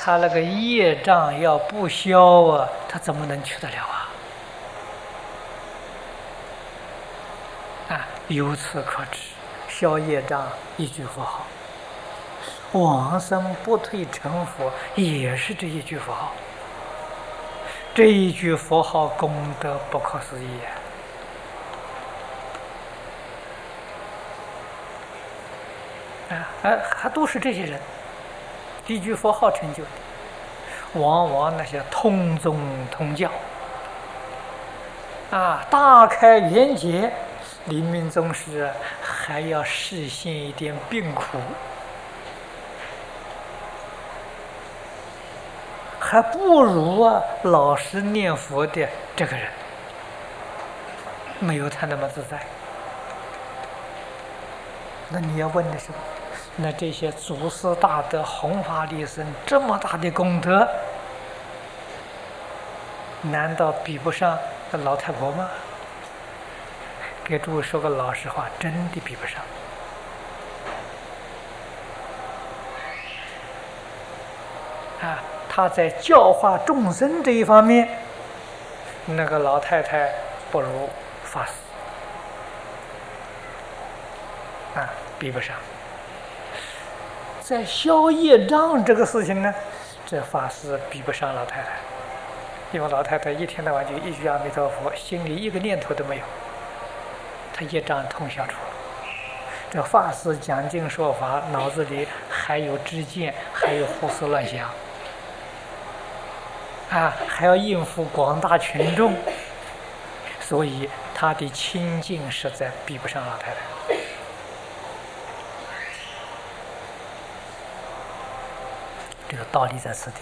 他那个业障要不消啊，他怎么能去得了啊？由此可知，消业障一句佛号，往生不退成佛也是这一句佛号。这一句佛号功德不可思议还都是这些人，一句佛号成就的。往往那些通宗通教大开圆解，临命终时还要示现一点病苦，还不如老实念佛的这个人，没有他那么自在。那你要问的是，那这些祖师大德弘法利生这么大的功德，难道比不上老太婆吗？给诸位说个老实话，真的比不上。他在教化众生这一方面，那个老太太不如法师比不上。在消业障这个事情呢，这法师比不上老太太，因为老太太一天到晚就一句阿弥陀佛，心里一个念头都没有，他业障通消除了。这法师讲经说法，脑子里还有知见，还有胡思乱想还要应付广大群众，所以他的清净实在比不上老太太。这个道理在此地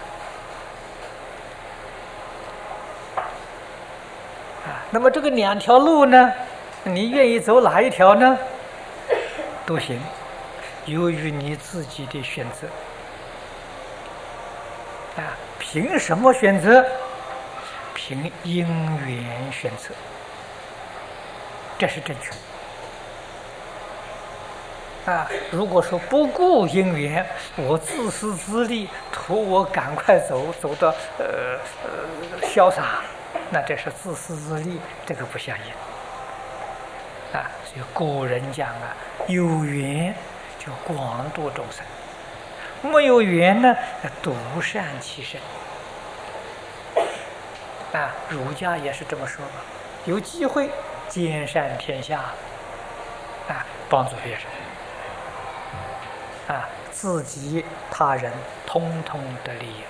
那么这个两条路呢，你愿意走哪一条呢？都行，由于你自己的选择凭什么选择？凭因缘选择，这是正确如果说不顾因缘，我自私自利，图我赶快走到潇洒，那这是自私自利，这个不相应所以古人讲有缘就广度众生，没有缘呢，独善其身儒家也是这么说嘛，有机会兼善天下帮助别人自己他人通通的利益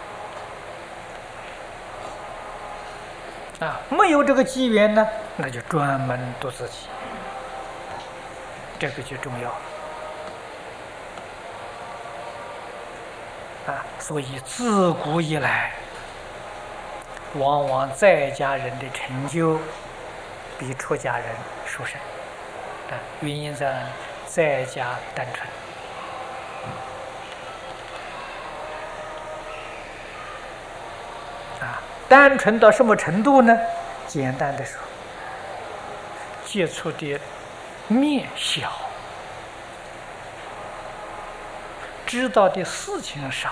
没有这个机缘呢，那就专门度自己，这个就重要所以自古以来，往往在家人的成就比出家人殊胜原因在在家单纯单纯到什么程度呢？简单的说，接触的面小，知道的事情少，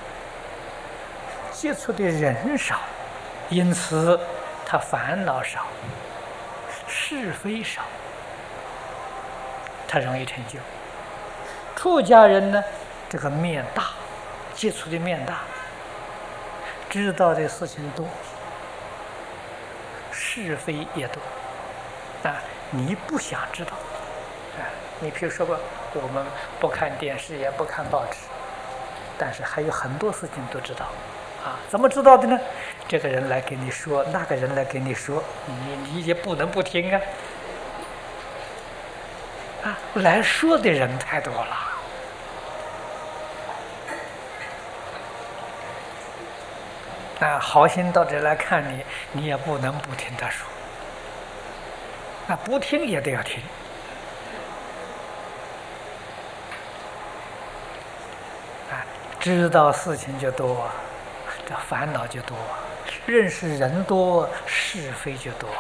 接触的人少，因此他烦恼少，是非少，他容易成就。出家人呢，这个面大，接触的面大，知道的事情多，是非也多你不想知道你比如说吧，我们不看电视也不看报纸，但是还有很多事情都知道怎么知道的呢？这个人来给你说，那个人来给你说，你也不能不听来说的人太多了好心到这来看你，你也不能不听他说不听也得要听知道事情就多这烦恼就多认识人多，是非就多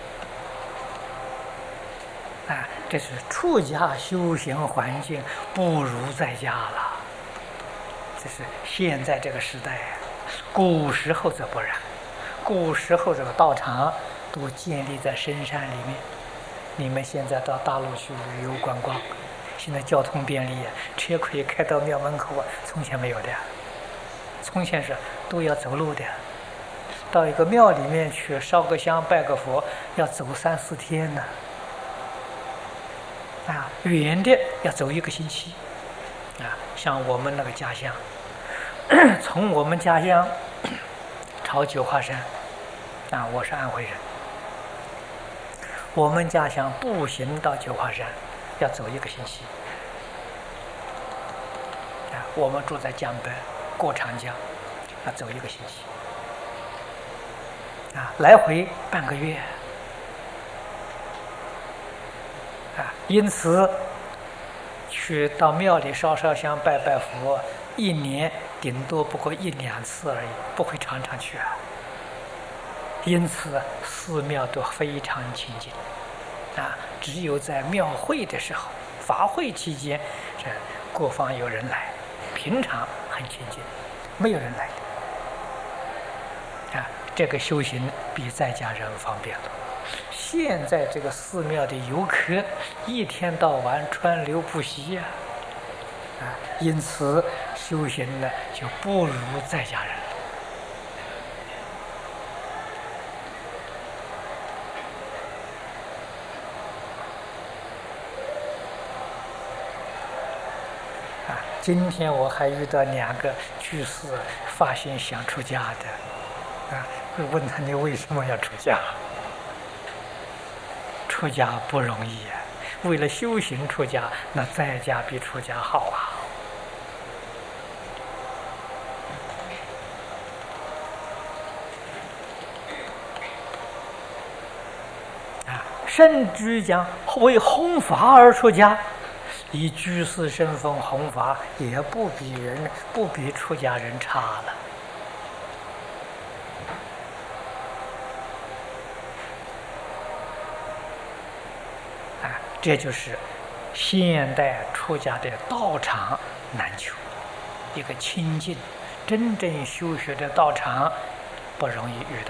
这是出家修行环境不如在家了，在这是现在这个时代啊，古时候则不然。古时候这个道场都建立在深山里面。你们现在到大陆去旅游观光，现在交通便利啊，车可以开到庙门口啊，从前没有的。从前是都要走路的，到一个庙里面去烧个香拜个佛，要走3、4天呢。啊，远的要走1个星期。啊，像我们那个家乡，从我们家乡朝九华山，啊，我是安徽人，我们家乡步行到九华山要走1个星期。啊，我们住在江北，过长江，要走1个星期。啊，来回半个月。啊，因此去到庙里烧烧香拜拜佛，1年顶多不过1、2次而已，不会常常去啊。因此寺庙都非常清净啊，只有在庙会的时候，法会期间，这各方有人来，平常很清净，没有人来的啊。这个修行比在家人方便了。现在这个寺庙的游客一天到晚川流不息呀，啊，因此修行呢就不如在家人。啊，今天我还遇到2个居士发心想出家的，啊，会问他你为什么要出家？出家不容易啊，为了修行出家，那在家比出家好啊。啊，甚至讲为弘法而出家，以居士身份弘法，也不比出家人差了。这就是现代出家的道场难求，一个清净、真正修学的道场不容易遇到。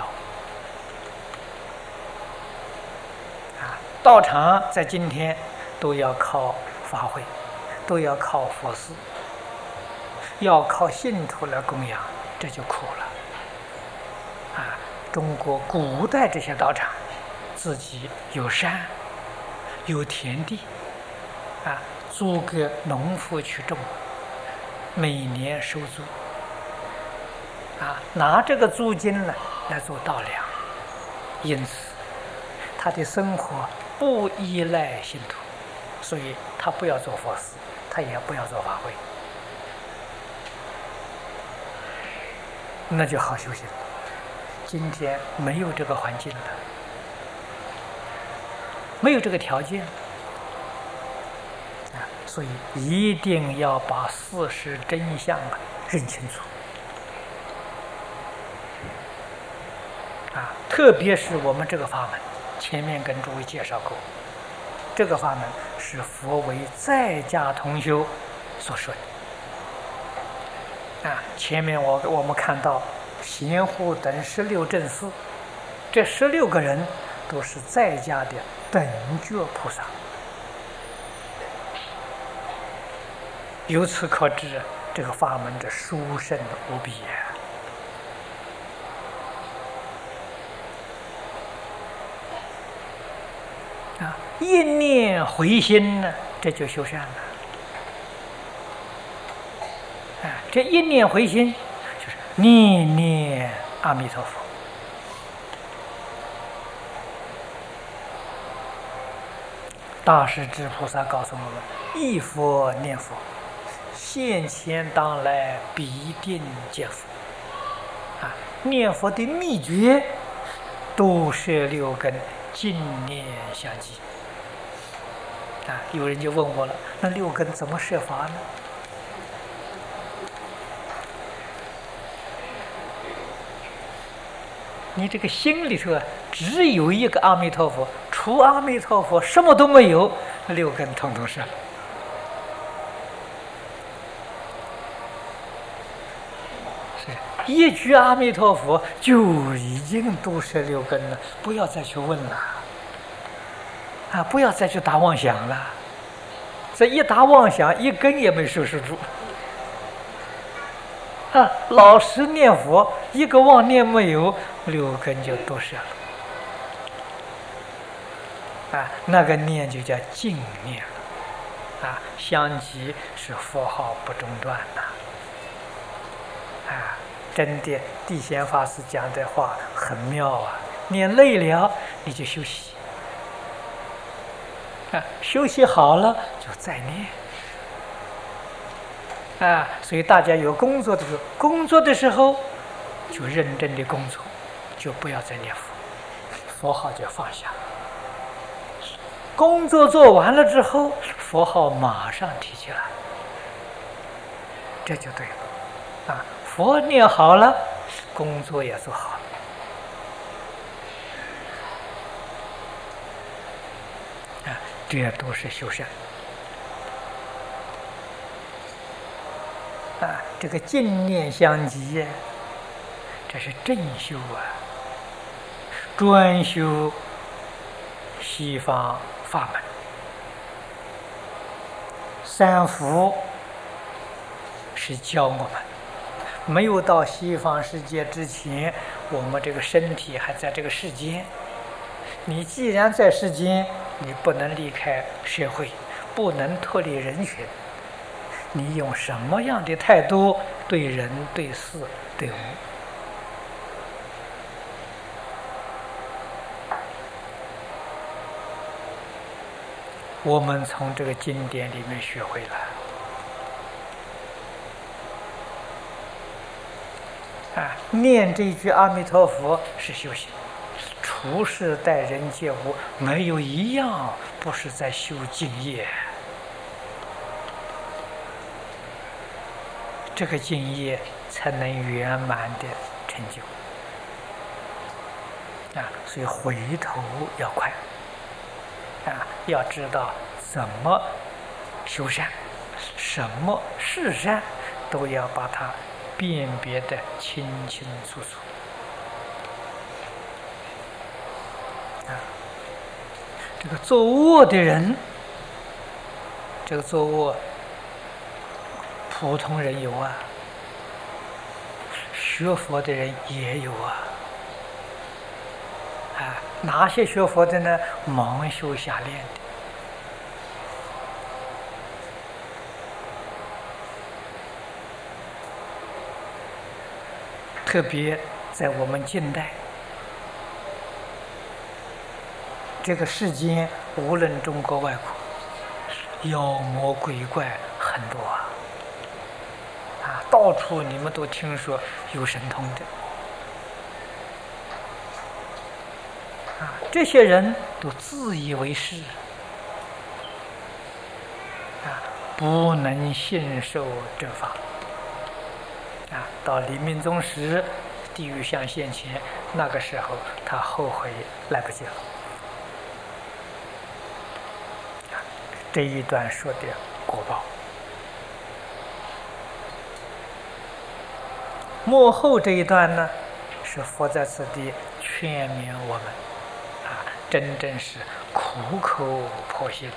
啊，道场在今天都要靠法会，都要靠佛寺，要靠信徒来供养，这就苦了。啊，中国古代这些道场，自己有山。有田地，啊，租给农夫去种，每年收租，啊，拿这个租金呢来做稻粮，因此他的生活不依赖信徒，所以他不要做佛寺，他也不要做法会，那就好修行了。今天没有这个环境了。没有这个条件啊，所以一定要把事实真相认清楚啊！特别是我们这个法门，前面跟诸位介绍过，这个法门是佛为在家同修所说的啊。前面我们看到贤护等16正士，这16个人都是在家的等觉菩萨，由此可知这个法门的殊胜无比啊！一念回心呢，这就修善了。啊，这一念回心就是念念阿弥陀佛。大势至菩萨告诉我们：忆佛念佛，现前当来必定见佛。啊，念佛的秘诀都是6根净念相继。啊，有人就问我了，那6根怎么设法呢？你这个心里头啊，只有一个阿弥陀佛，除阿弥陀佛什么都没有，6根统统是。 一句阿弥陀佛就已经度摄六根了，不要再去问了，不要再去打妄想了。这一打妄想，一根也没收拾住。老实念佛，一个妄念没有，六根就度摄了。那个念就叫净念了。相继是佛号不中断呐。真的，地贤法师讲的话很妙啊！念累了你就休息，休息好了就再念。所以大家有工作的时候，就认真的工作，就不要再念佛，佛号就放下。工作做完了之后，佛号马上提起来，这就对了。佛念好了，工作也做好了。这都是修善。这个净念相继，这是正修专修西方法门。三福是教我们，没有到西方世界之前，我们这个身体还在这个世间。你既然在世间，你不能离开社会，不能脱离人群。你用什么样的态度对人、对事、对物？我们从这个经典里面学会了。念这句阿弥陀佛是修行，处事待人接物，没有一样不是在修净业。这个净业才能圆满的成就。所以回头要快。要知道怎么修善，什么是善，都要把它辨别得清清楚楚。这个作恶的人，这个作恶普通人有学佛的人也有哪些学佛的呢？盲修瞎练的。特别在我们近代这个世间，无论中国外国，妖魔鬼怪很多到处你们都听说有神通的。这些人都自以为是，不能信受正法。到临命终时，地狱相现前，那个时候他后悔来不及了。这一段说的果报。末后这一段呢，是佛在此地劝勉我们，真正是苦口婆心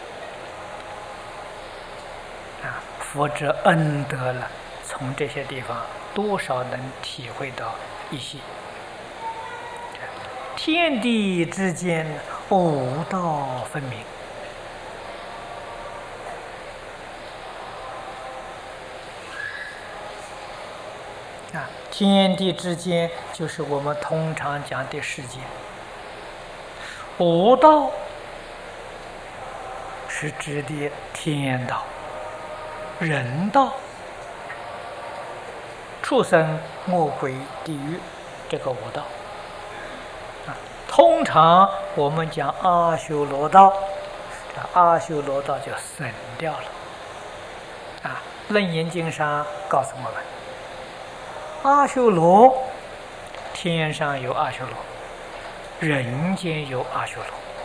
佛之恩德了，从这些地方多少能体会到一些。天地之间五道分明，天地之间就是我们通常讲的世界。五道是指的天道、人道、畜生、魔鬼、地狱，这个五道。通常我们讲阿修罗道，阿修罗道就省掉了。楞严经上告诉我们，阿修罗天上有阿修罗，人间有阿修罗，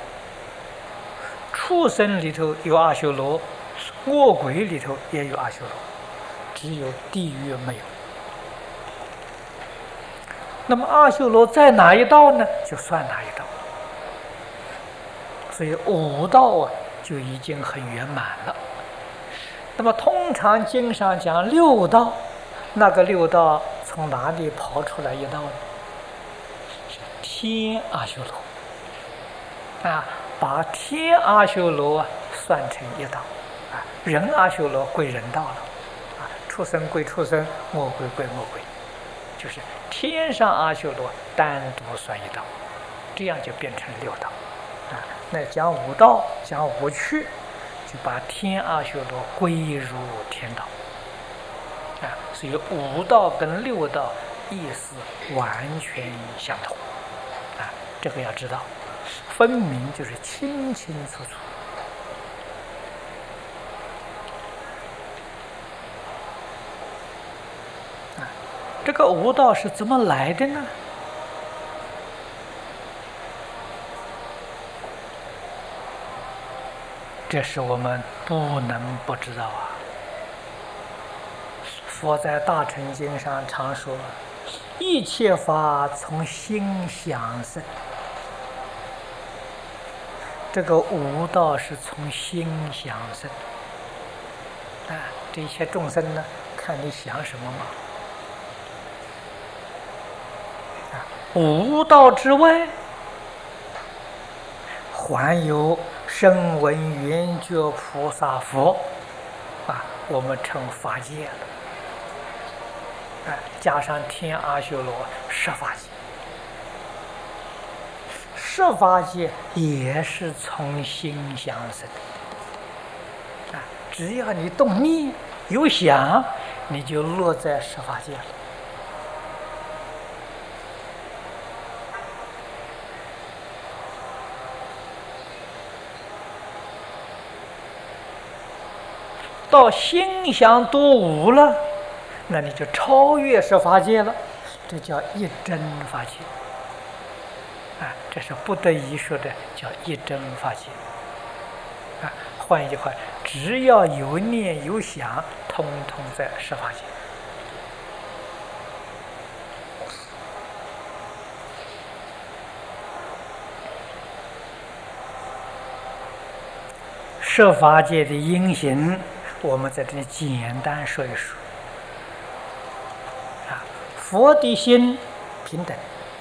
畜生里头有阿修罗，恶鬼里头也有阿修罗，只有地狱没有。 那么阿修罗在哪一道呢？就算哪一道。所以五道啊，就已经很圆满了。那么通常经上讲六道，那个六道从哪里跑出来一道呢？是天阿修罗啊，把天阿修罗算成一道啊，人阿修罗归人道了啊，畜生归畜生，魔鬼归魔鬼，就是天上阿修罗单独算一道，这样就变成六道啊。那讲五道，讲五趣，就把天阿修罗归入天道啊，所以五道跟六道意思完全相同啊，这个要知道，分明就是清清楚楚。啊，这个五道是怎么来的呢？这是我们不能不知道啊。佛在大乘经上常说，一切法从心想生。这个五道是从心想生啊，这一切众生呢，看你想什么嘛。啊，五道之外，还有声闻缘觉菩萨佛啊，我们称法界了。啊，加上天阿修罗十法界。十法界也是从心想生啊，只要你动念有想，你就落在十法界了。到心想多无了，那你就超越十法界了，这叫一真法界。啊，这是不得已说的，叫一真法界。啊，换一句话，只要有念有想，通通在十法界。十法界的因行，我们在这里简单说一说。啊，佛的心平等。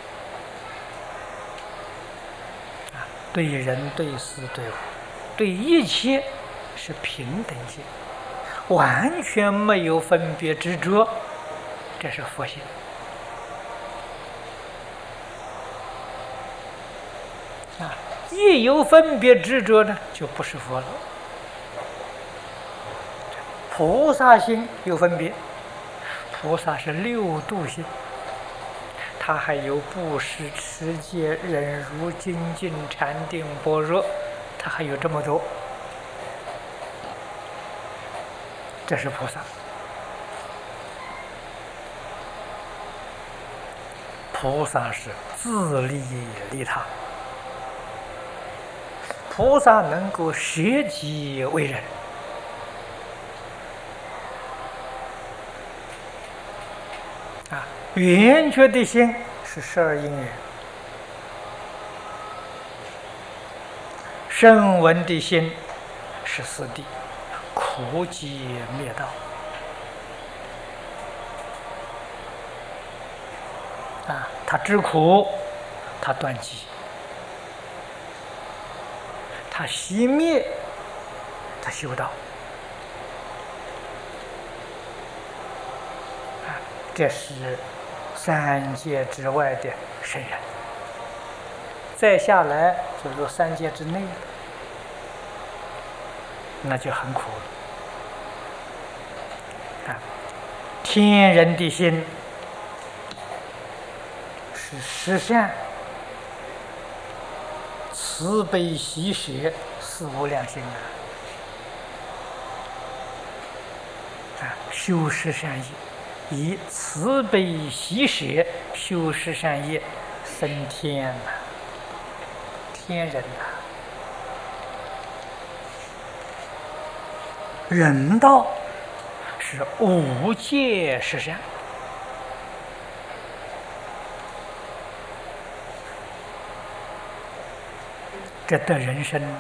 对人、对事、对物、对一切是平等心，完全没有分别执着，这是佛性。啊，一有分别执着呢，就不是佛了。菩萨心有分别，菩萨是六度心。他还有布施、持戒、忍辱、精进、禅定、般若，他还有这么多。这是菩萨。菩萨是自利利他，菩萨能够舍己为人。啊，圆觉的心是12因缘，声闻的心是4谛，苦集灭道。啊，他知苦，他断集，他熄灭，他修道。这是三界之外的圣人，再下来就入三界之内了，那就很苦了。啊，天人的心是十善、慈悲喜舍4无量心啊，修十善业。以慈悲喜舍修十善业，升天呐，天人呐。人道是无界十善这得人生啊。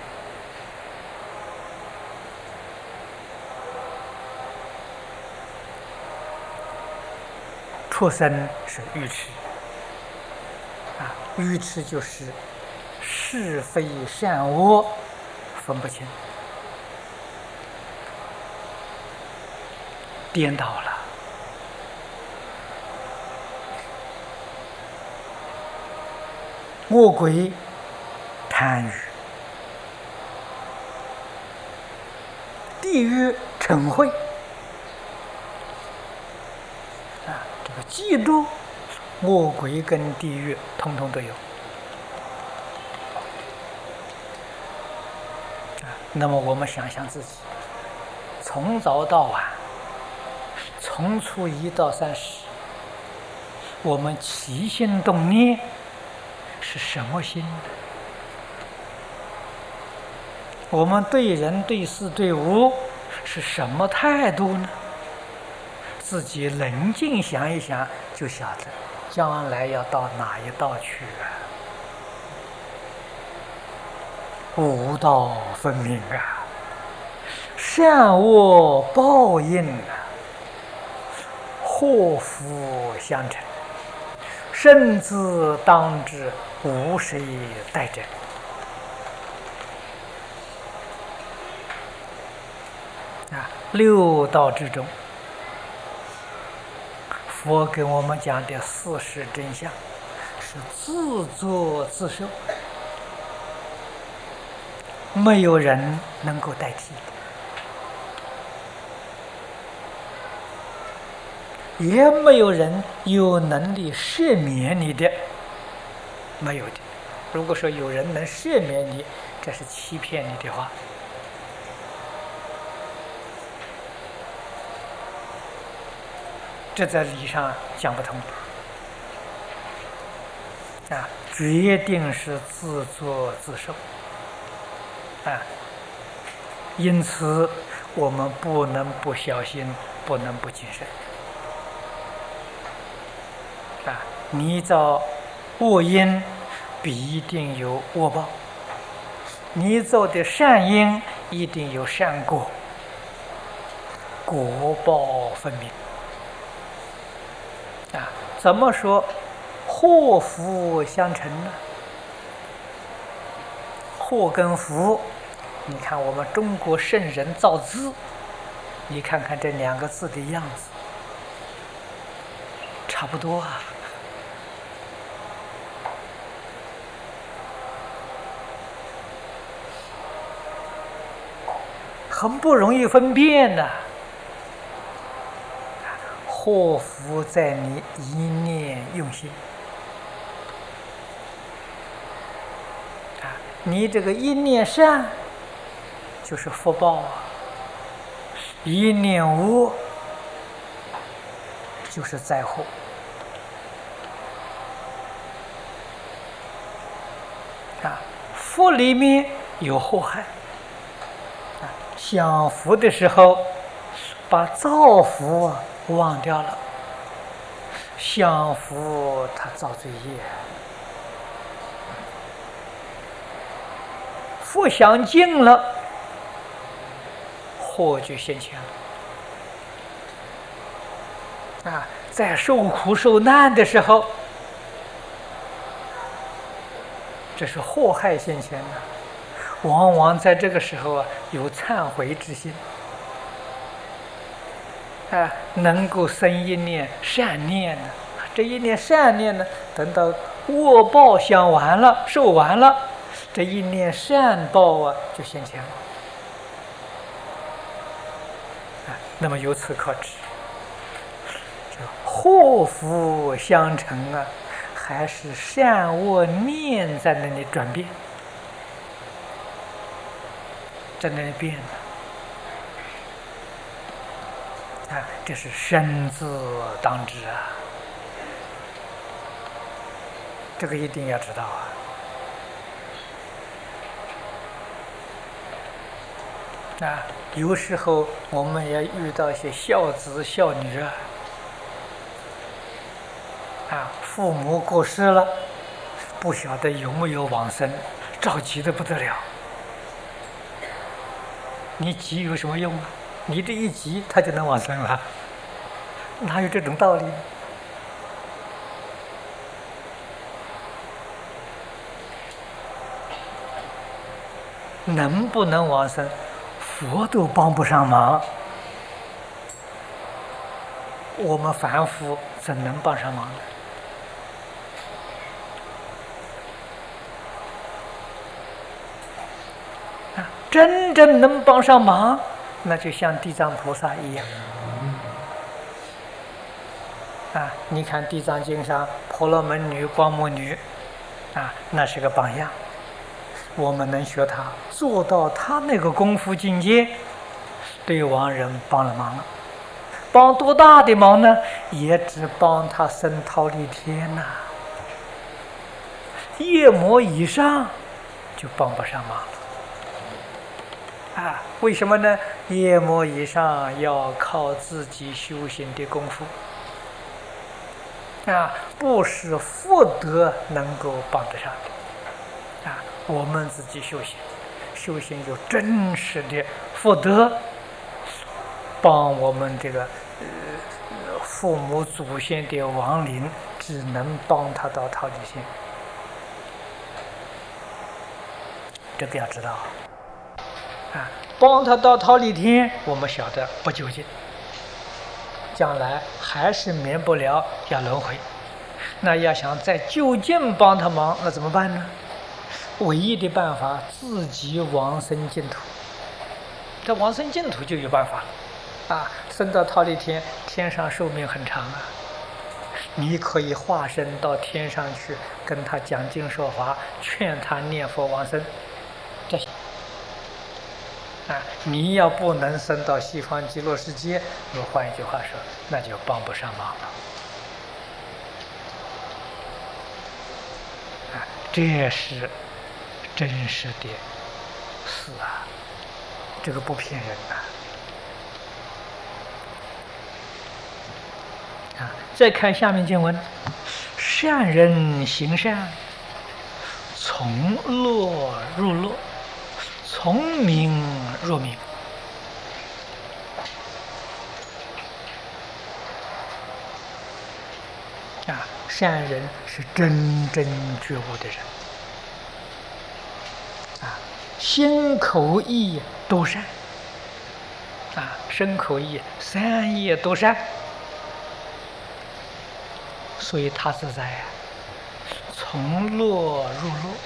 畜生是愚痴啊，愚痴就是是非善恶分不清，颠倒了。恶鬼贪欲，地狱嗔恚啊，这个嫉妒、恶鬼跟地狱通通都有啊。那么我们想想自己，从早到晚，从初一到30，我们起心动念是什么心呢？我们对人对事对物是什么态度呢？自己冷静想一想，就晓得将来要到哪一道去啊？五道分明啊，善恶报应啊，祸福相承，生之当之，无谁代者。六道之中，佛给我们讲的事实真相是自作自受，没有人能够代替，也没有人有能力赦免你的，没有的。如果说有人能赦免你，这是欺骗你的话。这在理上讲不通的啊，决定是自作自受啊。因此，我们不能不小心，不能不谨慎啊。你造恶因，必定有恶报；你做的善因，一定有善果，果报分明。啊，怎么说祸福相承呢？祸跟福，你看我们中国圣人造字，你看看这两个字的样子，差不多啊。很不容易分辨的。祸福在你一念用心啊！你这个一念善，就是福报啊；一念恶，就是灾祸啊！福里面有祸害啊！享福的时候，把造福忘掉了，享福他造罪业，福享尽了，祸就现前了啊！在受苦受难的时候，这是祸害现前的，往往在这个时候啊，有忏悔之心。啊，能够生一念善念呢？这一念善念呢，等到恶报享完了、受完了，这一念善报啊，就现前了。啊，那么由此可知，这祸福相承啊，还是善恶念在那里转变，在那里变的。啊，这是生之当知啊，这个一定要知道啊。啊，有时候我们也遇到一些孝子孝女啊，父母过世了，不晓得有没有往生， 着急的不得了。你急有什么用啊？你这一急，他就能往生了，哪有这种道理呢？能不能往生，佛都帮不上忙，我们凡夫怎能帮上忙呢？真正能帮上忙，那就像地藏菩萨一样。你看《地藏经》上婆罗门女、光目女，那是个榜样。我们能学她，做到她那个功夫境界，对亡人帮了忙了。帮多大的忙呢？也只帮他生忉利天呐。夜魔以上就帮不上忙了。为什么呢？夜魔以上要靠自己修行的功夫，不是福德能够帮得上的。我们自己修行，修行有真实的福德，帮我们这个父母祖先的亡灵，只能帮他到忉利天。这个要知道。帮他到忉利天，我们晓得不究竟，将来还是免不了要轮回。那要想再就近帮他忙，那怎么办呢？唯一的办法，自己往生净土。这往生净土就有办法了。升到忉利天，天上寿命很长啊。你可以化身到天上去，跟他讲经说法，劝他念佛往生，这些。你要不能升到西方极乐世界，我换一句话说，那就帮不上忙了。这是真实的事啊，这个不骗人的。再看下面经文：善人行善，从乐入乐，从明入明。善人是真正觉悟的人，心口意都善，身口意三业都善，所以他是在从乐入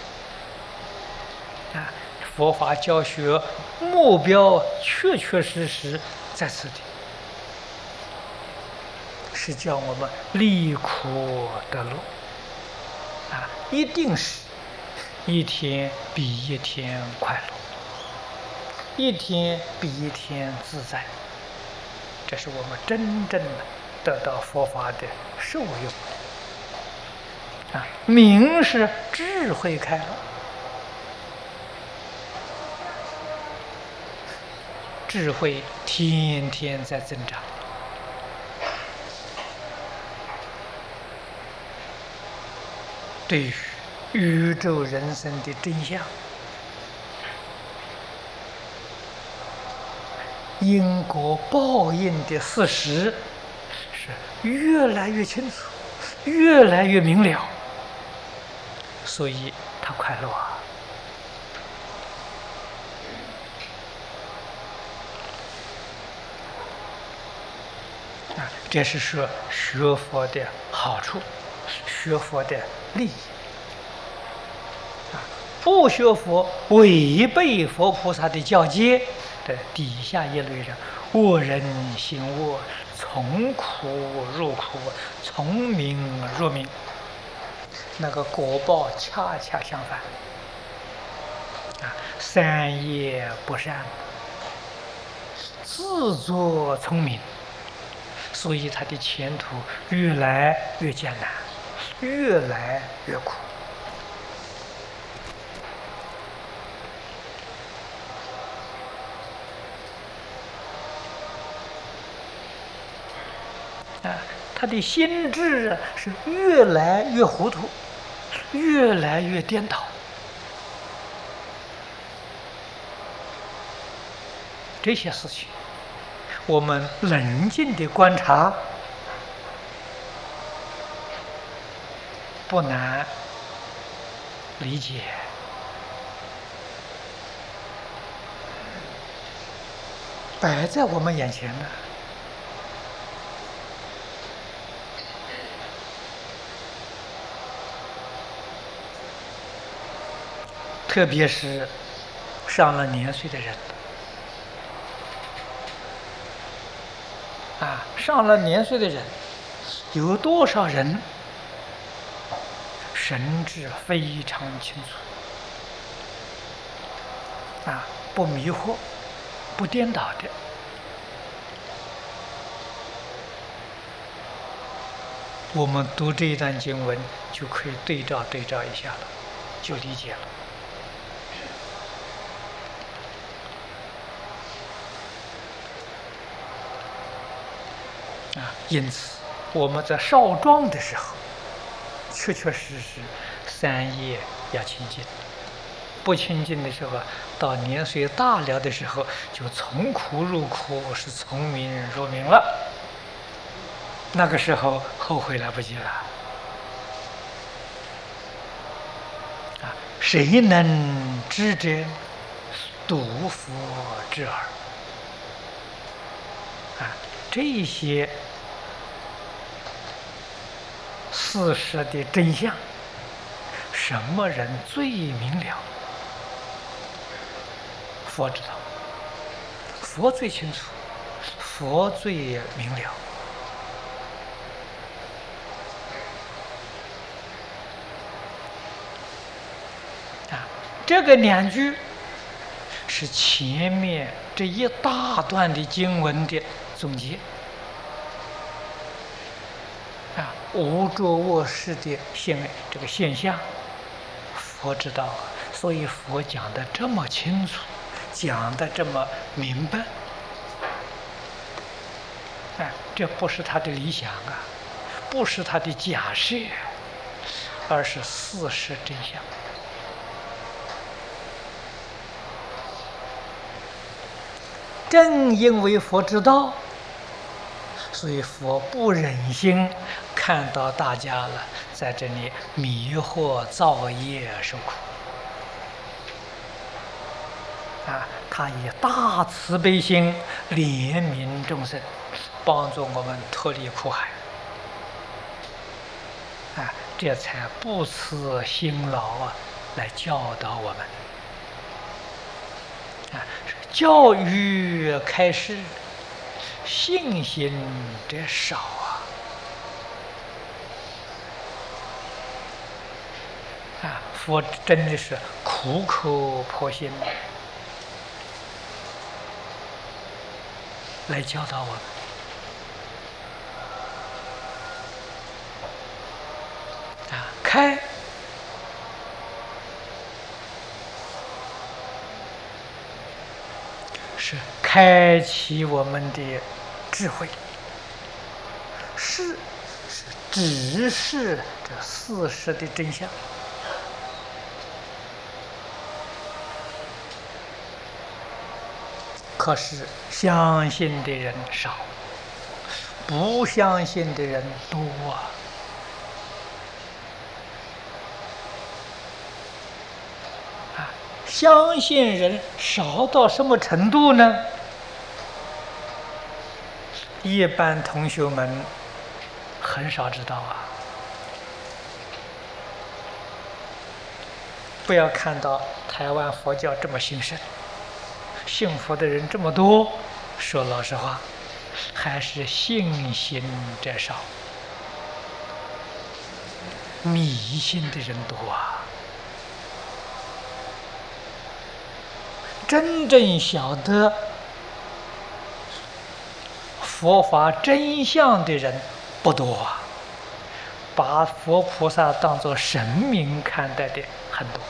乐。佛法教学目标确确实实在此地，是叫我们离苦得乐，一定是一天比一天快乐，一天比一天自在。这是我们真正的得到佛法的受用。明是智慧开了，智慧天天在增长。对于宇宙人生的真相、因果报应的事实，是越来越清楚，越来越明了，所以他快乐这是说学佛的好处，学佛的利益。不学佛，违背佛菩萨的教诫的底下一类人，恶人行恶，从苦入苦，从明入明，那个果报恰恰相反。三业不善，自作聪明，所以他的前途越来越艰难，越来越苦。他的心智是越来越糊涂，越来越颠倒。 这些事情，我们冷静地观察，不难理解。摆在我们眼前呢。特别是上了年岁的人，上了年岁的人，有多少人神智非常清楚，不迷惑，不颠倒的。我们读这一段经文，就可以对照一下了，就理解了。因此我们在少壮的时候，确实三业要清净。不清净的时候，到年岁大了的时候，就从苦入苦，是从明入明了。那个时候后悔来不及了。谁能知者，独佛知耳。这些事实的真相，什么人最明了？佛知道，佛最清楚，佛最明了。这个两句是前面这一大段的经文的总结。无着卧室的这个现象，佛知道，所以佛讲得这么清楚，讲得这么明白。这不是他的理想不是他的假设，而是事实真相。正因为佛知道，所以佛不忍心看到大家了在这里迷惑造业受苦，他以大慈悲心怜悯众生，帮助我们脱离苦海，这才不辞辛劳来教导我们。教育开示，信心者少佛真的是苦口婆心来教导我们。开是开启我们的智慧，是指示这事实的真相。可是相信的人少，不相信的人多相信人少到什么程度呢？一般同学们很少知道不要看到台湾佛教这么兴盛，信佛的人这么多，说老实话，还是信心者少，迷信的人多真正晓得佛法真相的人不多把佛菩萨当作神明看待的很多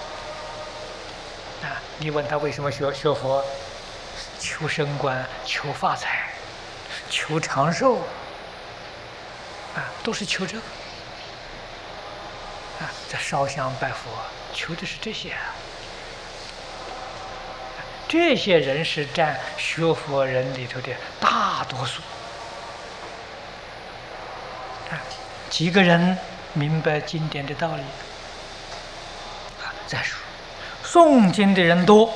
你问他为什么学佛？求升官，求发财，求长寿都是求这个在烧香拜佛，求的是这些这些人是占学佛人里头的大多数。几个人明白经典的道理。再说，诵经的人多，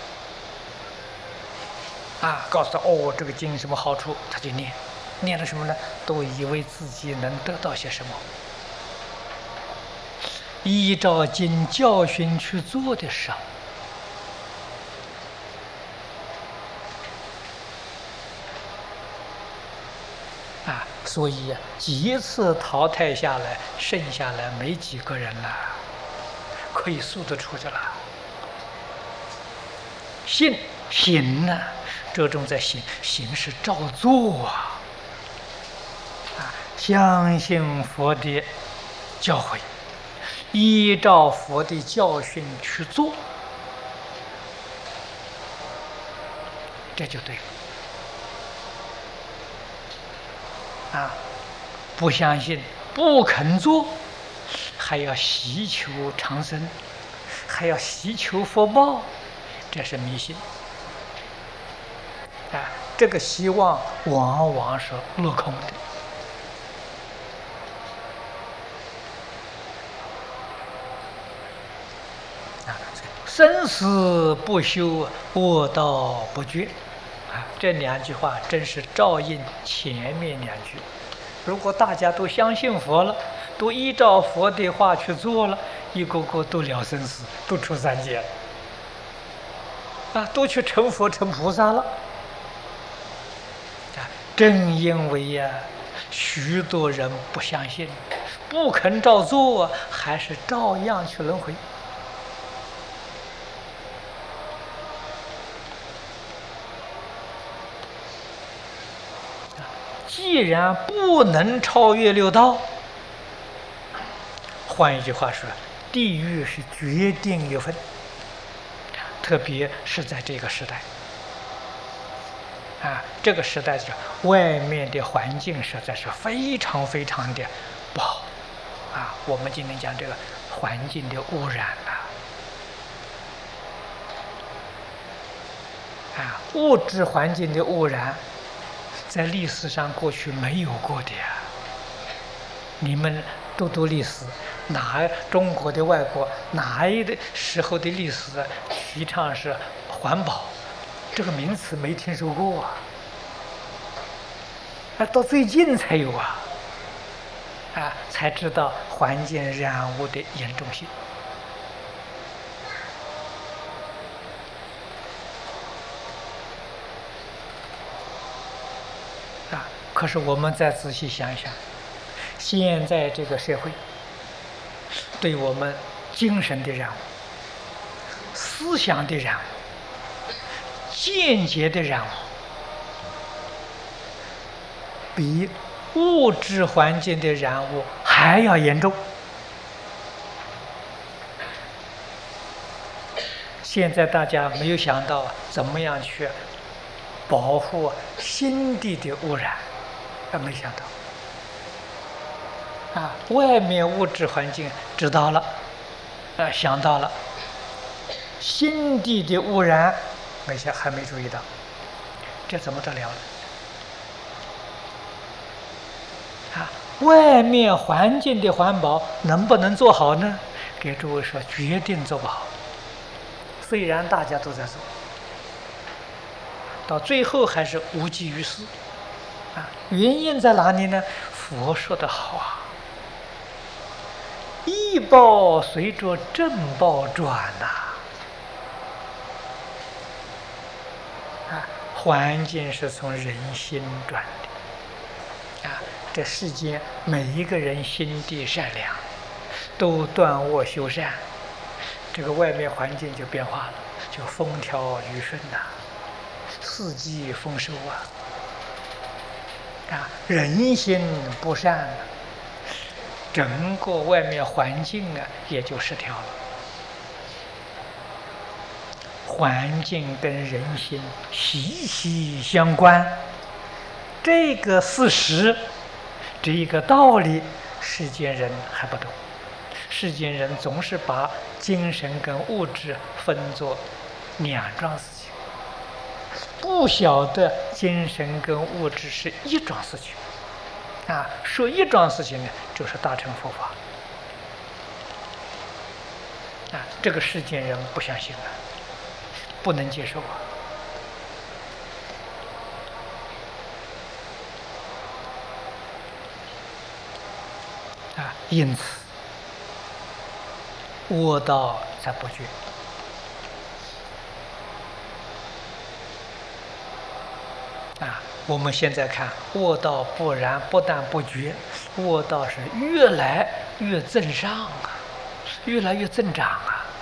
告诉他哦，这个经什么好处，他就念，念了什么呢？都以为自己能得到些什么。依照经教训去做的少。所以几次淘汰下来，剩下来没几个人了，可以数得出去了。行呢，这种在行是照做相信佛的教诲，依照佛的教训去做，这就对了。不相信，不肯做，还要希求长生，还要希求福报，这是迷信。这个希望往往是落空的。生死不休，恶道不绝。这两句话真是照应前面两句。如果大家都相信佛了，都依照佛的话去做了，一个个都了生死，都出三界了，都去成佛成菩萨了。正因为许多人不相信，不肯照做，还是照样去轮回。既然不能超越六道，换一句话说，地狱是决定有分，特别是在这个时代。这个时代外面的环境实在是非常非常的不好我们今天讲这个环境的污染物质环境的污染，在历史上过去没有过的你们读读历史，中国的外国哪一个时候的历史提倡是环保，这个名词没听说过到最近才有才知道环境染污的严重性可是我们再仔细想一想，现在这个社会对我们精神的染污、思想的染污、见解的染污，比物质环境的染污还要严重。现在大家没有想到怎么样去保护心地的污染，没想到外面物质环境知道了，想到了，心地的污染还没注意到，这怎么得了呢？外面环境的环保能不能做好呢？给诸位说，决定做不好。虽然大家都在做，到最后还是无济于事原因在哪里呢？佛说得好异报随着正报转环境是从人心转的这世间每一个人心地善良，都断恶修善，这个外面环境就变化了，就风调雨顺四季丰收人心不善整个外面环境也就失调了。环境跟人心息息相关，这个事实，这一个道理，世间人还不懂。世间人总是把精神跟物质分作两桩事情不晓得精神跟物质是一桩事情，说一桩事情呢，就是大乘佛法。这个世间人不相信不能接受因此卧道才不觉。我们现在看卧道不然，不但不觉，卧道是越来越增上越来越增长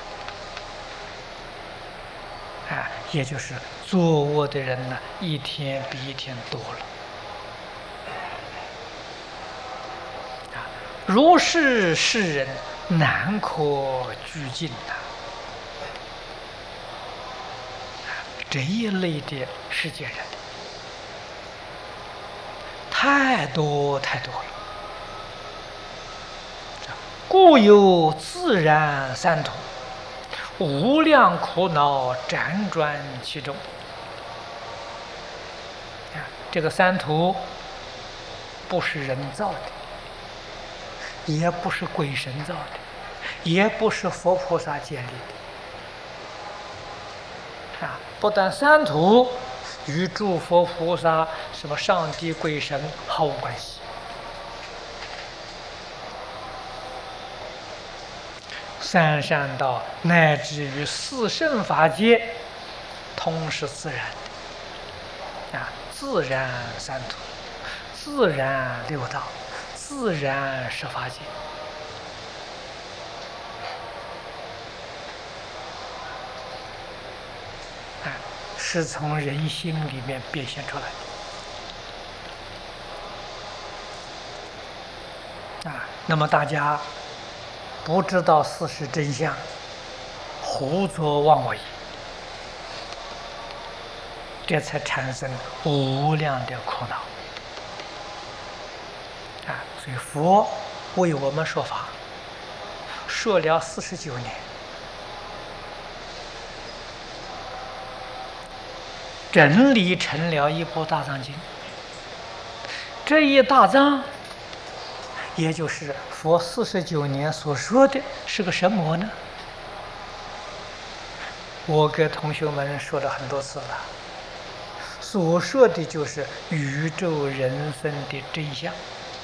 也就是坐卧的人呢，一天比一天多了。如是世人，难可俱尽这一类的世界人太多太多了。故有自然三途，无量苦恼辗转其中。这个三途不是人造的，也不是鬼神造的，也不是佛菩萨建立的。不但三途与诸佛菩萨、什么上帝、鬼神毫无关系。三善道乃至于四圣法界，通是自然的自然三途，自然六道，自然十法界。是从人心里面变现出来的那么大家不知道事实真相，胡作妄为，这才产生无量的苦恼所以佛为我们说法，说了49年，整理成了一部大藏经。这一大藏，也就是佛49年所说的是个什么呢？我给同学们说了很多次了，所说的就是宇宙人生的真相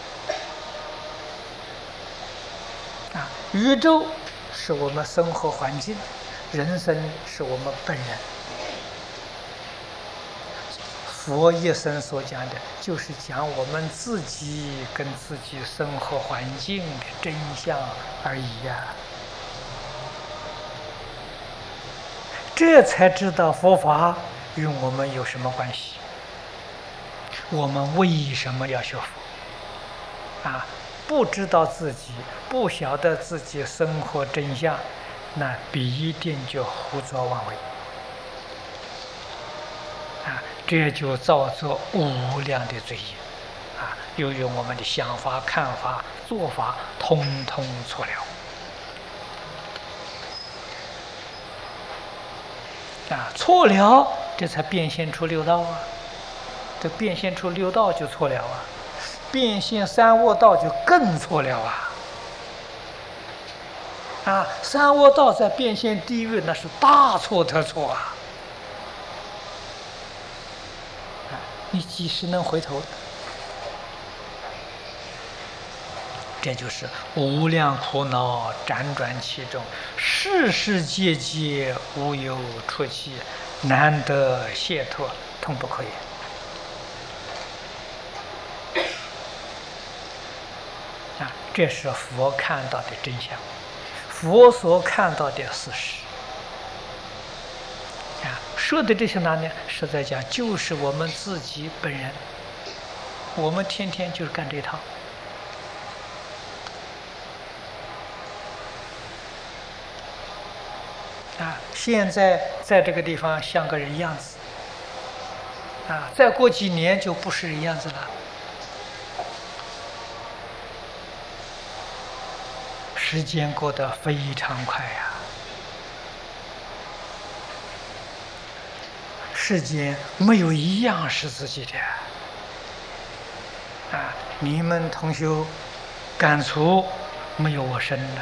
宇宙是我们生活环境，人生是我们本人。佛一生所讲的，就是讲我们自己跟自己生活环境的真相而已这才知道佛法与我们有什么关系，我们为什么要学佛不知道自己，不晓得自己生活真相，那必定就胡作妄为这就造作无量的罪业由于我们的想法、看法、做法通通错了错了，这才变现出六道这变现出六道就错了变现三恶道就更错了三恶道在变现地狱，那是大错特错你几时能回头？这就是无量苦恼辗转其中，世世界界无有出期，难得解脱，通不可言这是佛看到的真相，佛所看到的事实说的这些呢，实在讲就是我们自己本人，我们天天就是干这套现在在这个地方像个人样子再过几年就不是人样子了。时间过得非常快世世间没有一样是自己的啊！你们同修感触没有我深的，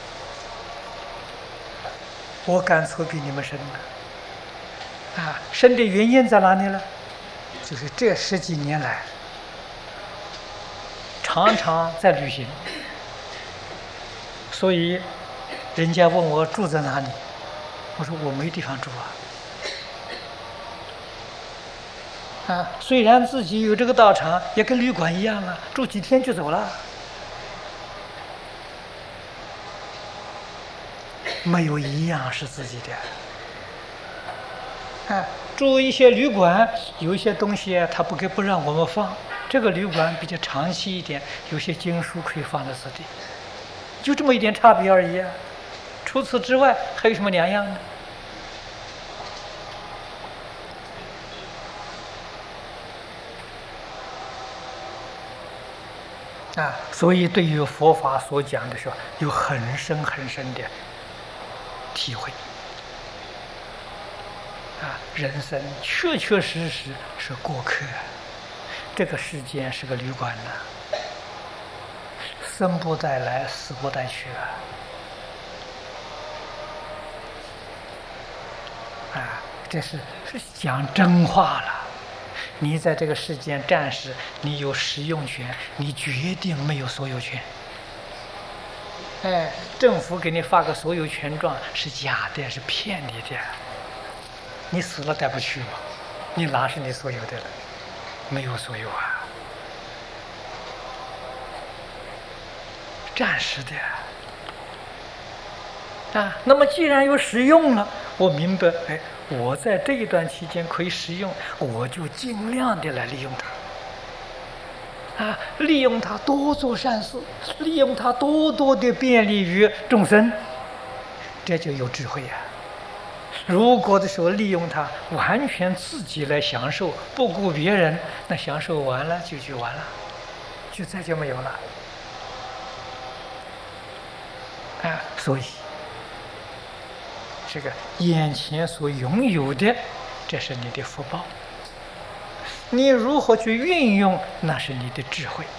我感触比你们深的啊！深的原因在哪里呢？就是这10几年来，常常在旅行，所以人家问我住在哪里，我说我没地方住啊！虽然自己有这个道场，也跟旅馆一样啊，住几天就走了，没有一样是自己的。啊，住一些旅馆，有一些东西他不让我们放，这个旅馆比较长期一点，有些经书可以放在此地，就这么一点差别而已啊。除此之外，还有什么两样呢？啊，所以对于佛法所讲的时候，有很深很深的体会。啊，人生确确实实是过客，这个世间是个旅馆呢，生不带来，死不带去啊！这是讲真话了。你在这个世间暂时，你有使用权，你决定没有所有权。哎，政府给你发个所有权状是假的，是骗你的。你死了带不去嘛？你哪是你所有的了？没有所有啊，暂时的啊。那么既然有使用了，我明白，哎，我在这一段期间可以使用，我就尽量的来利用它啊，利用它多做善事，利用它多的便利于众生，这就有智慧呀。如果的时候利用它完全自己来享受，不顾别人，那享受完了就完了，就没有了啊！所以这个眼前所拥有的，这是你的福报，你如何去运用，那是你的智慧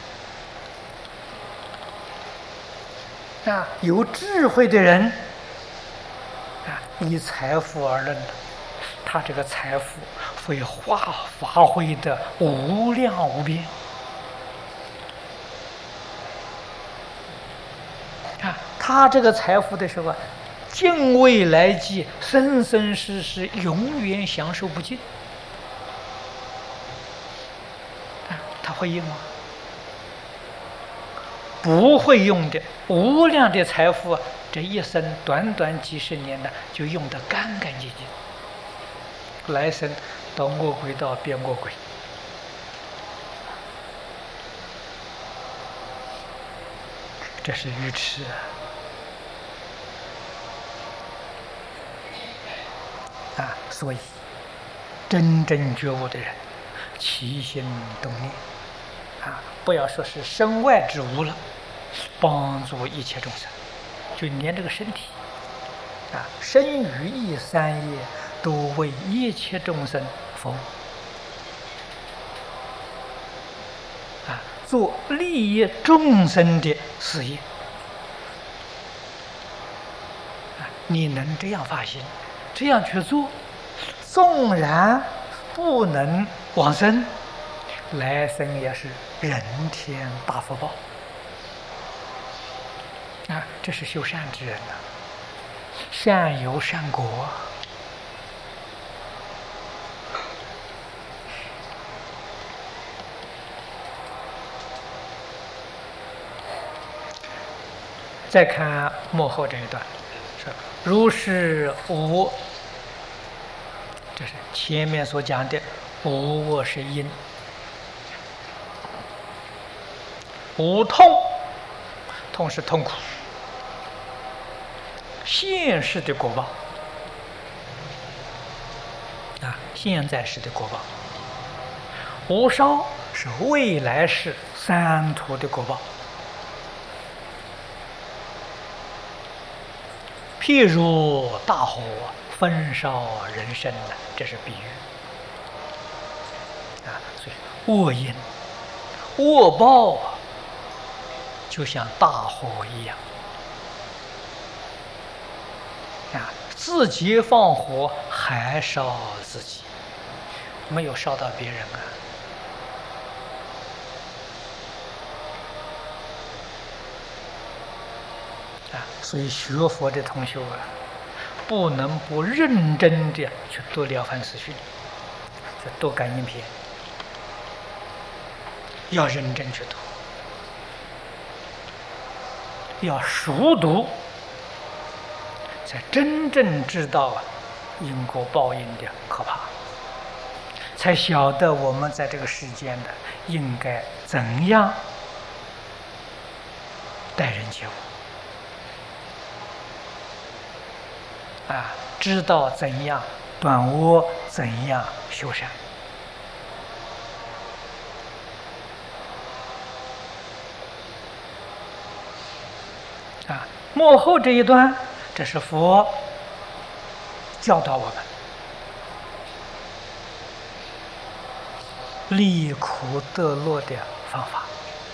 啊！有智慧的人以财富而论，他这个财富会发挥的无量无边啊！他这个财富的时候，尽未来际，生生世世永远享受不尽啊！他会用吗？不会用的，无量的财富这一生短短几十年呢，就用得干干净净。来生到恶鬼道变恶鬼，这是愚痴啊！所以真正觉悟的人，起心动念啊，不要说是身外之物了，帮助一切众生。就连这个身体啊，身语意三业都为一切众生服务啊，做利益众生的事业啊，你能这样发心，这样去做，纵然不能往生，来生也是人天大福报啊！这是修善之人呐，善有善果。再看幕后这一段，是如是无，这是前面所讲的无我是因，无痛，痛是痛苦。现世的果报啊，现在世的果报；无烧是未来世三途的果报。譬如大火焚烧人身呢，这是比喻所以恶因、恶报啊，就像大火一样自己放火还烧自己，没有烧到别人所以学佛的同学不能不认真的去读《了凡四训》，去读感应篇，要认真去读，要熟读，才真正知道因果报应的可怕，才晓得我们在这个世间的应该怎样待人接物知道怎样断恶，怎样修善幕后这一段，这是佛教导我们离苦得乐的方法。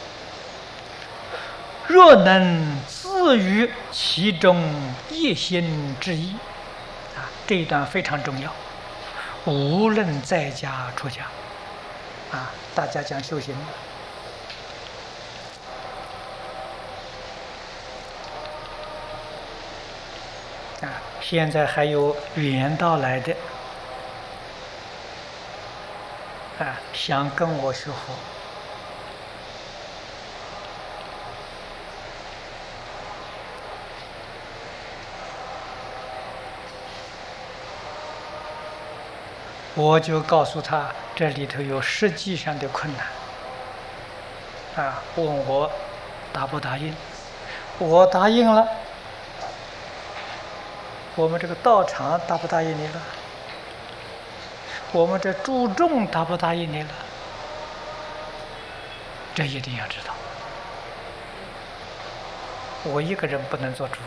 若能自于其中一心之意这一段非常重要。无论在家出家大家讲修行现在还有远道来的想跟我学佛，我就告诉他这里头有实际上的困难问我答不答应。我答应了，我们这个道场答不答应你了？我们这注重答不答应你了？这一定要知道，我一个人不能做主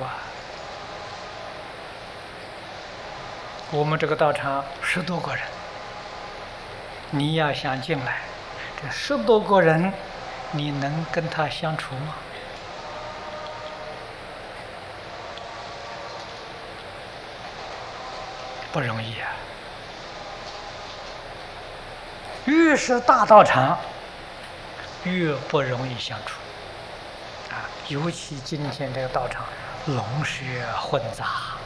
我们这个道场10多个人，你要想进来，这10多个人，你能跟他相处吗？不容易越是大道场，越不容易相处尤其今天这个道场龙蛇混杂，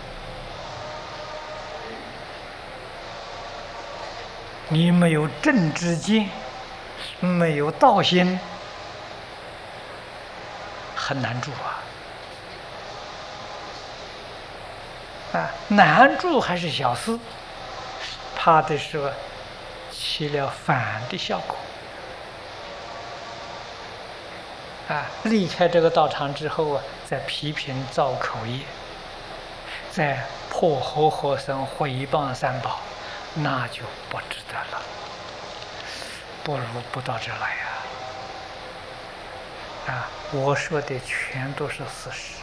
你没有正知见，没有道心，很难住难住还是小事，怕的是起了反的效果离开这个道场之后再批评造口业，再破活和僧毁谤三宝，那就不值得了，不如不到这来我说的全都是事实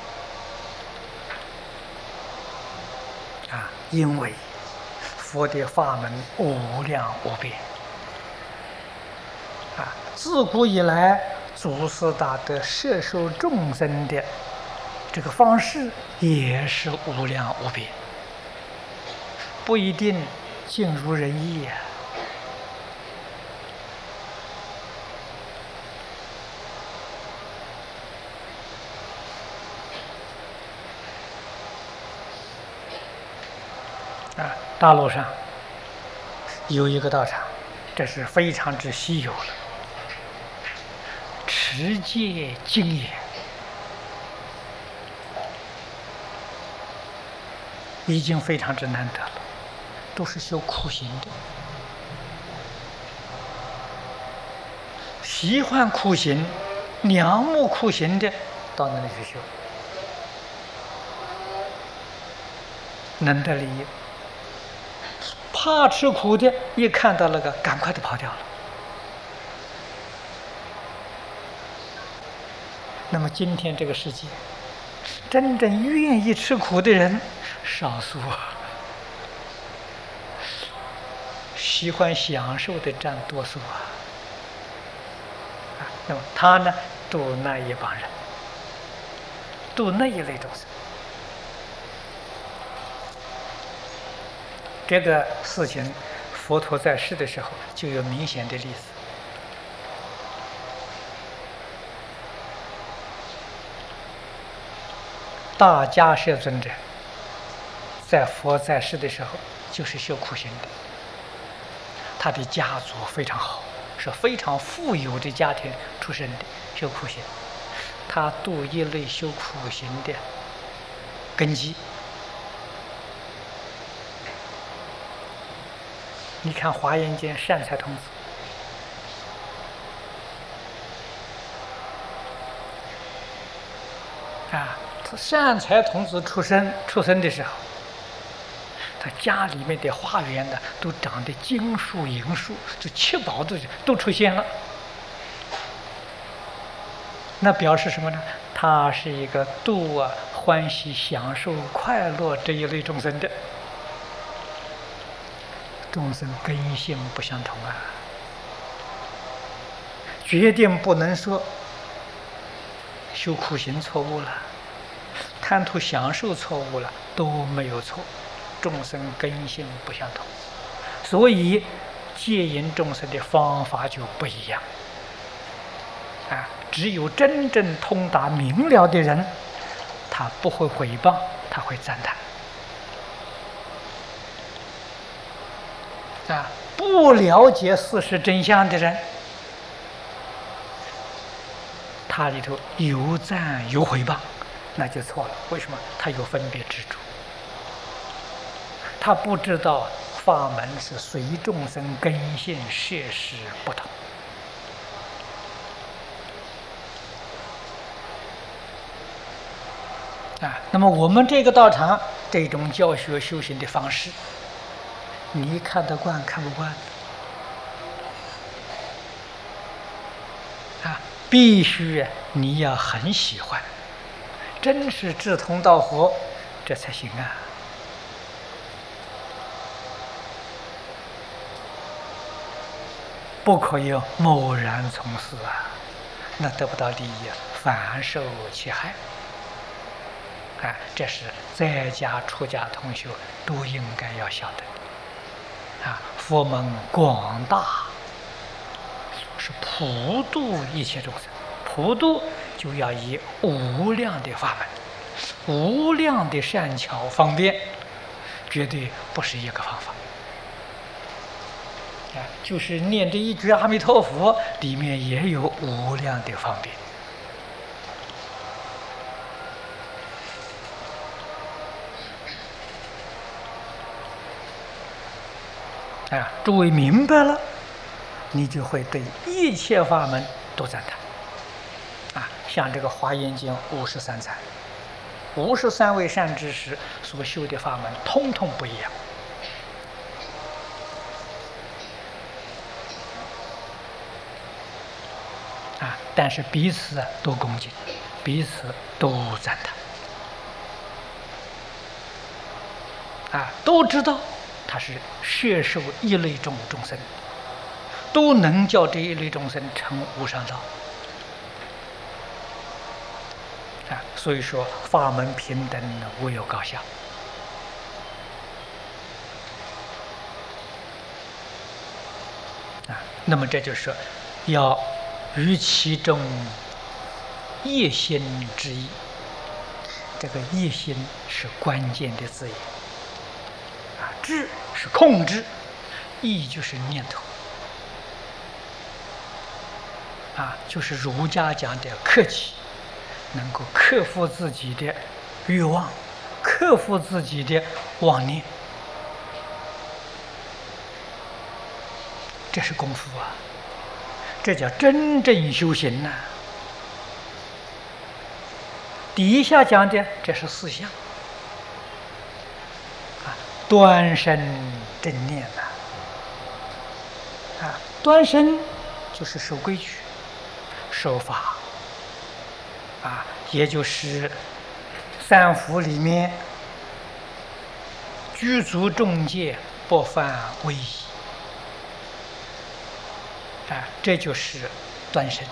因为佛的法门无量无边自古以来祖师大德摄受众生的这个方式也是无量无边，不一定尽如人意大陆上有一个道场，这是非常之稀有了，持戒精严，已经非常之难得了，都是修苦行的，喜欢苦行、仰慕苦行的到那里去修，能得利益。怕吃苦的，一看到那个，赶快的跑掉了。那么今天这个世界，真正愿意吃苦的人少数喜欢享受的占多数啊。那么他呢，度那一帮人，度那一类众生。这个事情，佛陀在世的时候就有明显的例子。大迦叶尊者在佛在世的时候就是修苦行的，他的家族非常好，是非常富有的家庭出身的，修苦行。他度一类修苦行的根基。你看华严经善财童子，善财童子出生的时候，他家里面的花园呢，都长得金树银树，这七宝都出现了。那表示什么呢？他是一个度欢喜享受快乐这一类众生的。众生根性不相同啊，决定不能说修苦行错误了，贪图享受错误了，都没有错。众生根性不相同，所以戒引众生的方法就不一样。只有真正通达明了的人，他不会毁谤，他会赞叹。不了解事实真相的人，他里头有赞有毁谤，那就错了。为什么？他有分别执着，他不知道法门是随众生根性设施不同。那么我们这个道场这种教学修行的方式，你看得惯看不惯？必须你要很喜欢，真是志同道合，这才行啊！不可以贸然从事那得不到利益，反受其害。这是在家出家同学都应该要晓得。佛门广大，是普度一切众生。普度就要以无量的法门、无量的善巧方便，绝对不是一个方法。就是念这一句阿弥陀佛，里面也有无量的方便。诸位明白了，你就会对一切法门都赞叹。像这个《华严经》53参，53位善知识所修的法门，通通不一样。但是彼此都恭敬，彼此都赞叹。都知道他是摄受一类众生，都能叫这一类众生成无上道。所以说法门平等，无有高下。那么这就是要于其中一心之意。这个一心是关键的字眼。智是控制，意就是念头。就是儒家讲的克己，能够克服自己的欲望，克服自己的妄念，这是功夫这叫真正修行底下讲的这是四相，端身正念端身就是守规矩、守法也就是三福里面具足众戒，不犯威仪这就是断生。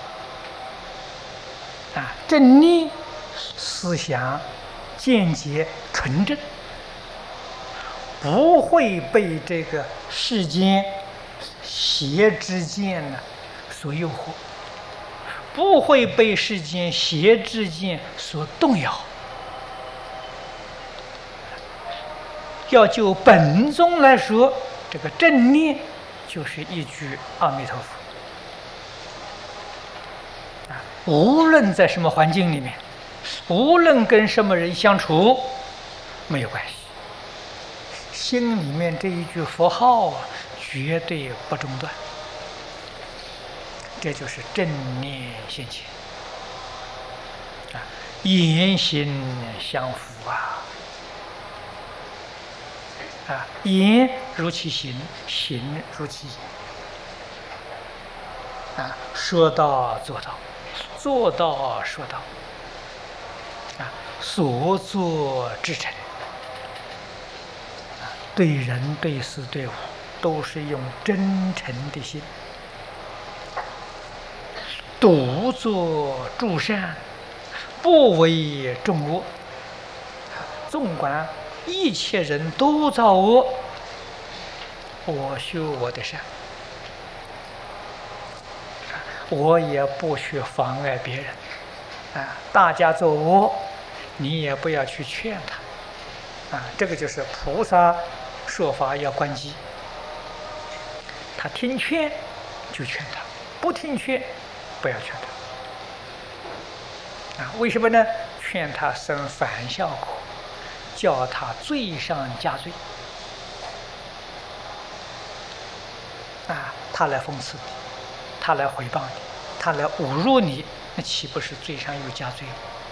正念思想见解纯正，不会被这个世间邪之见呢所诱惑，不会被世间邪之见所动摇。要就本宗来说，这个正念就是一句阿弥陀佛。无论在什么环境里面，无论跟什么人相处，没有关系，心里面这一句佛号绝对不中断。这就是正念现前言行相符言如其行，行如其言说到做到，做到说到所作至诚对人对事对物都是用真诚的心，独作诸善，不为众恶。纵观一切人都造恶，我修我的善，我也不去妨碍别人大家做恶，你也不要去劝他这个就是菩萨说法要关机，他听劝就劝他，不听劝不要劝他为什么呢？劝他生反效果，叫他罪上加罪他来讽刺你，他来诽谤你，他来侮辱你，那岂不是罪上又加罪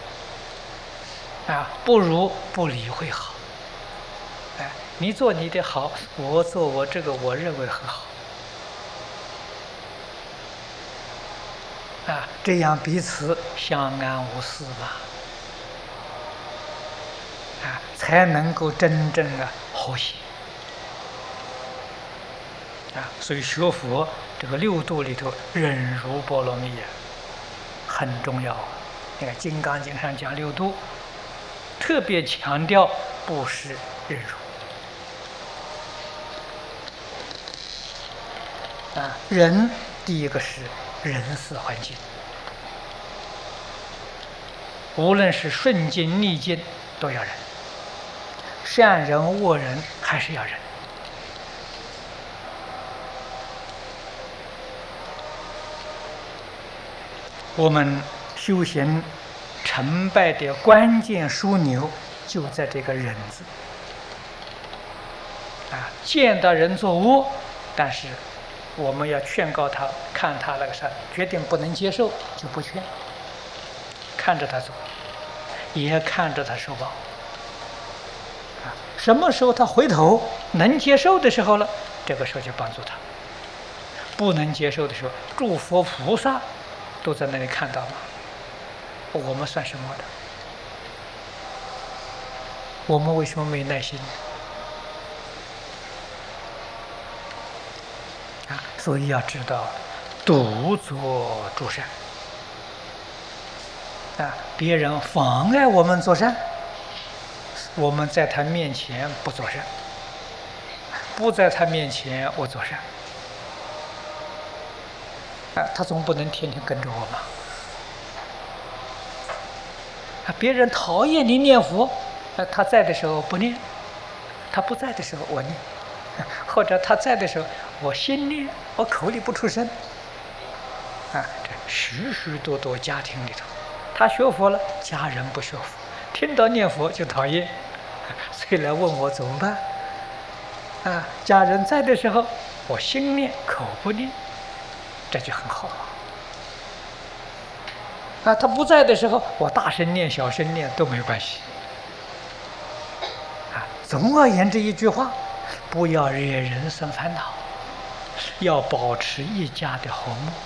不如不理会好你做你的好，我做我这个我认为很好这样彼此相安无事嘛才能够真正的和谐所以学佛这个六度里头，忍辱波罗蜜很重要你看《金刚经》上讲六度，特别强调布施忍辱忍第一个是人事环境，无论是顺境逆境都要忍，善人恶人还是要忍我们修行成败的关键枢纽就在这个忍字见到人做恶，但是我们要劝告他，看他那个啥决定不能接受就不劝，看着他走，也看着他受报什么时候他回头能接受的时候了，这个时候就帮助他；不能接受的时候，诸佛菩萨都在那里看到吗？我们算什么的？我们为什么没耐心所以要知道独作诸善别人妨碍我们做善，我们在他面前不做善，不在他面前我做善他总不能天天跟着我嘛别人讨厌你念佛他在的时候不念，他不在的时候我念，或者他在的时候我心念，我口里不出声这许许多多家庭里头，他学佛了，家人不学佛，听到念佛就讨厌，所以来问我怎么办家人在的时候我心念口不念，这就很好他不在的时候我大声念小声念都没关系总而言之一句话，不要惹人生烦恼，要保持一家的和睦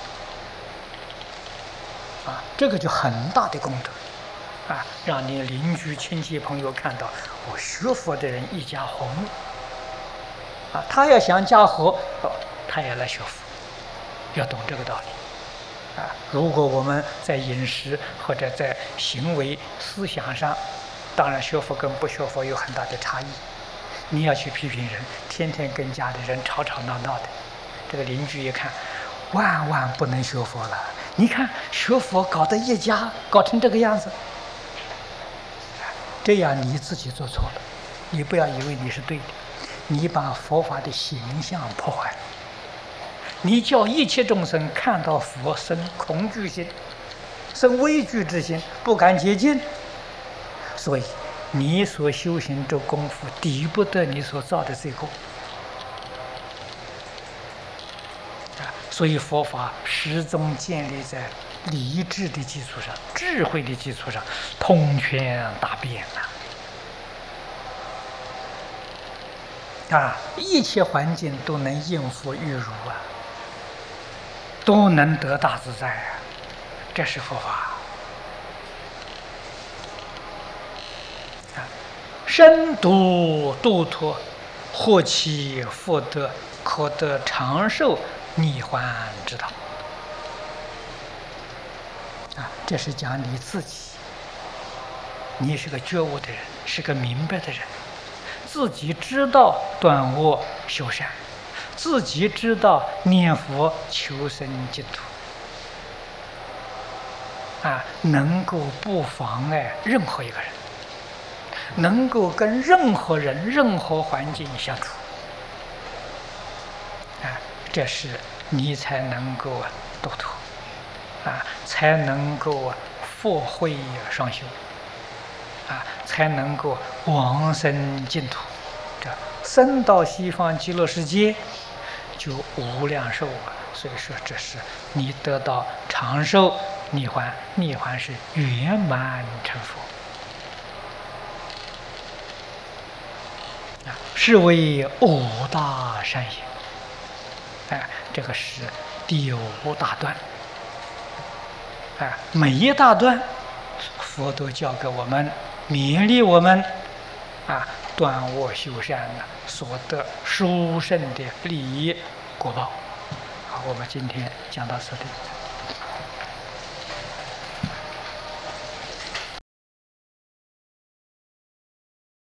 这个就很大的功德让你邻居亲戚朋友看到我学佛的人一家和睦他要想家和他也来学佛要懂这个道理啊。如果我们在饮食或者在行为思想上，当然学佛跟不学佛有很大的差异。你要去批评人，天天跟家里人吵吵闹闹的，这个邻居一看，万万不能学佛了。你看学佛搞得一家搞成这个样子，这样你自己做错了。你不要以为你是对的，你把佛法的形象破坏了。你叫一切众生看到佛生恐惧心，生畏惧之心，不敢接近。所以你所修行这功夫抵不得你所造的罪过所以佛法始终建立在理智的基础上，智慧的基础上，通权达变一切环境都能应付欲如都能得大自在这是佛法。深度度脱，获其福德，可得长寿逆还之道这是讲你自己，你是个觉悟的人，是个明白的人，自己知道断恶修善，自己知道念佛求生净土能够不妨碍任何一个人，能够跟任何人任何环境相处这是你才能够度脱才能够佛慧双修才能够往生净土，这生到西方极乐世界就无量寿所以说这是你得到长寿逆还，逆还是圆满成佛是为五大善业这个是第五大段每一大段佛都教给我们，勉励我们断恶修善所得殊胜的利益果报。好，我们今天讲到这里。